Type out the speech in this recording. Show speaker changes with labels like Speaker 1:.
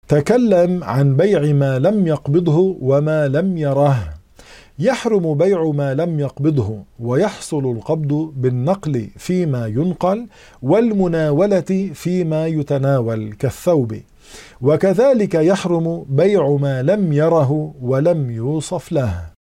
Speaker 1: تكلم عن بيع ما لم يقبضه وما لم يره. يحرم بيع ما لم يقبضه، ويحصل القبض بالنقل فيما ينقل، والمناولة فيما يتناول كالثوب. وكذلك يحرم بيع ما لم يره ولم يوصف له.